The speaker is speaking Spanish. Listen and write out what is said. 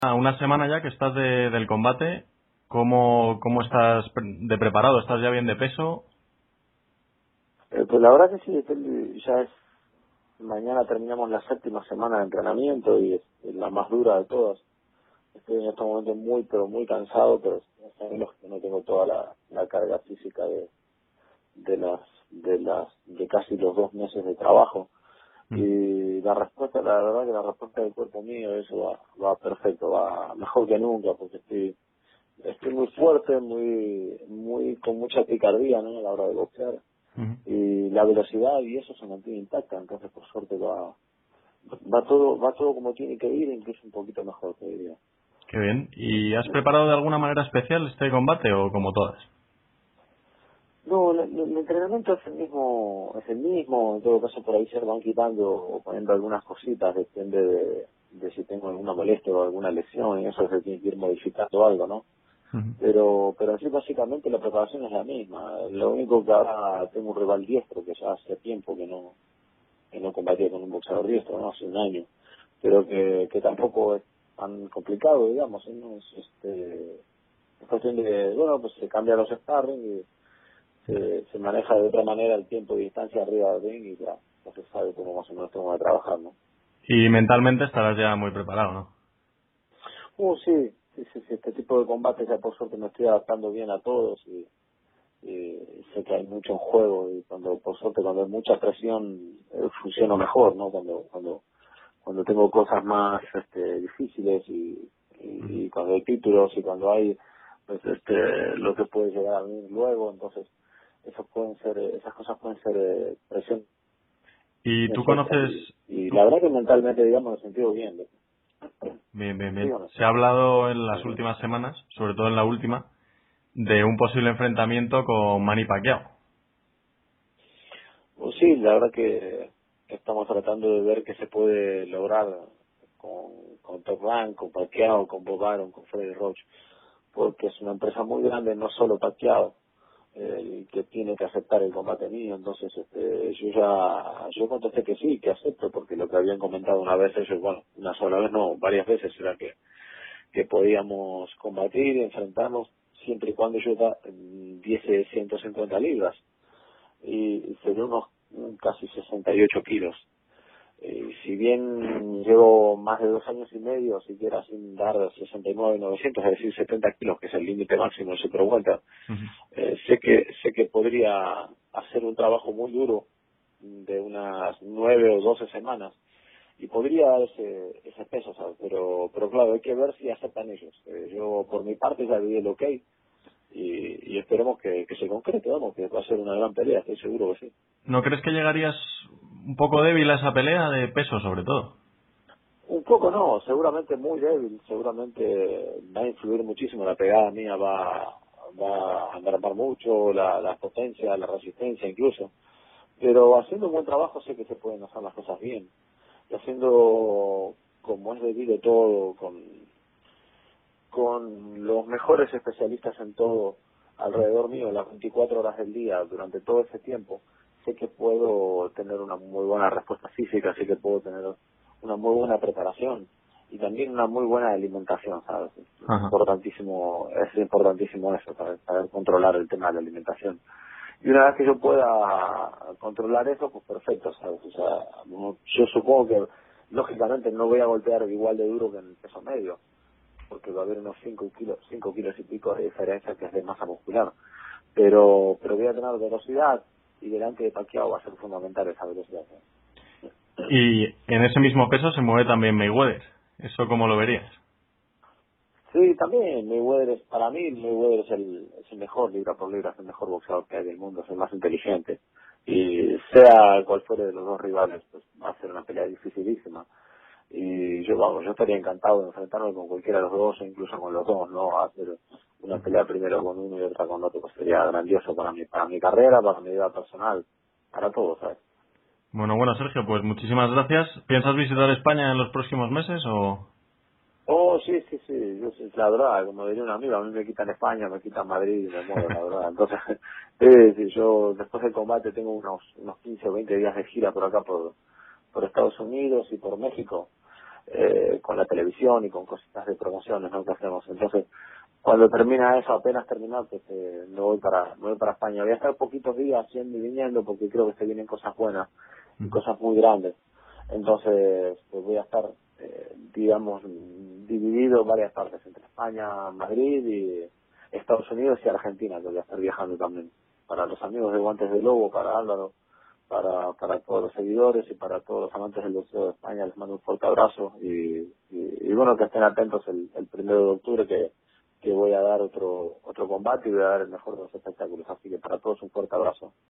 Una semana ya que estás del combate, ¿cómo estás de preparado? ¿Estás ya bien de peso? Pues la verdad que sí, ya es, mañana terminamos la 7ª semana de entrenamiento y es la más dura de todas. Estoy en este momento muy, pero muy cansado, pero sabemos que no tengo toda la carga física de casi los 2 meses de trabajo. Mm. Y la respuesta, la verdad que la respuesta del cuerpo mío, eso va perfecto, va mejor que nunca, porque estoy muy fuerte, con mucha picardía, ¿no? A la hora de boxear. Ujú. Y la velocidad y eso se mantiene intacta, entonces por suerte va todo como tiene que ir, incluso un poquito mejor, te diría. Qué bien. ¿Y has preparado de alguna manera especial este combate o como todas? No, el entrenamiento es el mismo, en todo caso por ahí se van quitando o poniendo algunas cositas, depende de si tengo alguna molestia o alguna lesión, y eso se tiene que ir modificando algo, ¿no? Ujú. Pero sí, básicamente la preparación es la misma. Lo único que ahora tengo un rival diestro, que ya hace tiempo que no combatía con un boxeador diestro, ¿no? Hace un año, pero que tampoco es tan complicado, digamos, ¿no? Es cuestión de, bueno, pues se cambian los sparring y se maneja de otra manera el tiempo y distancia arriba del ring y ya se sabe cómo más o menos tengo que trabajar, ¿no? Y mentalmente estarás ya muy preparado, ¿no? Sí, este tipo de combate ya por suerte me estoy adaptando bien a todos y sé que hay mucho en juego y por suerte cuando hay mucha presión funciono mejor, ¿no? Cuando tengo cosas más difíciles Ujú. y cuando hay títulos y cuando hay pues lo que puede llegar a venir luego, entonces esas cosas pueden ser presión ¿Y tú extra conoces, y tú, la verdad que mentalmente digamos me he sentido bien. bien, bien, ¿Sí bien, o no? se ha hablado en las últimas semanas, sobre todo en la última, de un posible enfrentamiento con Manny Pacquiao? Pues sí, la verdad que estamos tratando de ver qué se puede lograr con Top Rank, con Pacquiao, con Bob Arum, con Freddy Roach, porque es una empresa muy grande, no solo Pacquiao, el que tiene que aceptar el combate mío, entonces yo contesté que sí, que acepto, porque lo que habían comentado una vez ellos, bueno, una sola vez no, varias veces era que podíamos combatir y enfrentarnos siempre y cuando yo diese 150 libras y sería unos casi 68 kilos. Si bien llevo más de 2 años y medio, siquiera sin dar 69.900, es decir, 70 kilos, que es el límite máximo de Super Welter, Ujú. sé que podría hacer un trabajo muy duro de unas 9 o 12 semanas y podría dar ese peso, ¿sabes? Pero claro, hay que ver si aceptan ellos. Yo por mi parte ya di el ok y esperemos que se concrete, vamos, que va a ser una gran pelea, estoy seguro que sí. ¿No crees que llegarías un poco débil a esa pelea de peso, sobre todo? Un poco no, seguramente muy débil, seguramente va a influir muchísimo, la pegada mía va a mermar mucho, la potencia, la resistencia incluso, pero haciendo un buen trabajo sé que se pueden hacer las cosas bien, y haciendo como es debido todo, con los mejores especialistas en todo alrededor mío, las 24 horas del día, durante todo ese tiempo, sé que puedo tener una muy buena respuesta física, sé que puedo tener una muy buena preparación y también una muy buena alimentación, ¿sabes? Ajá. Es importantísimo eso, saber controlar el tema de la alimentación. Y una vez que yo pueda controlar eso, pues perfecto, ¿sabes? O sea, yo supongo que lógicamente no voy a golpear igual de duro que en el peso medio, porque va a haber unos 5 kilos y pico de diferencia que es de masa muscular. Pero voy a tener velocidad y delante de Pacquiao va a ser fundamental esa velocidad. Y en ese mismo peso se mueve también Mayweather. ¿Eso cómo lo verías? Sí, también para mí Mayweather es el mejor libra por libra, es el mejor boxeador que hay del mundo, es el más inteligente. Y sea cual fuere de los dos rivales, pues va a ser una pelea dificilísima. Y yo estaría encantado de enfrentarme con cualquiera de los dos, o incluso con los dos, ¿no? Hacer una pelea primero con uno y otra con otro, pues sería grandioso para mi carrera, para mi vida personal, para todo, ¿sabes? Bueno, Sergio, pues muchísimas gracias. ¿Piensas visitar España en los próximos meses o...? Oh, sí, la verdad, como diría un amigo, a mí me quitan España, me quitan Madrid y me muero, la verdad. Entonces, sí, yo después del combate tengo unos 15 o 20 días de gira por acá, por Estados Unidos y por México. con la televisión y con cositas de promociones, ¿no?, que hacemos. Entonces, cuando termina eso, apenas terminado, pues me voy para España. Voy a estar poquitos días yendo y viniendo porque creo que se vienen cosas buenas y cosas muy grandes. Entonces, pues voy a estar, digamos, dividido en varias partes, entre España, Madrid y Estados Unidos y Argentina, que voy a estar viajando también. Para los amigos de Guantes de Lobo, para Álvaro, para todos los seguidores y para todos los amantes del boxeo de España, les mando un fuerte abrazo y bueno, que estén atentos el 1 de octubre que voy a dar otro combate y voy a dar el mejor de los espectáculos. Así que para todos un fuerte abrazo.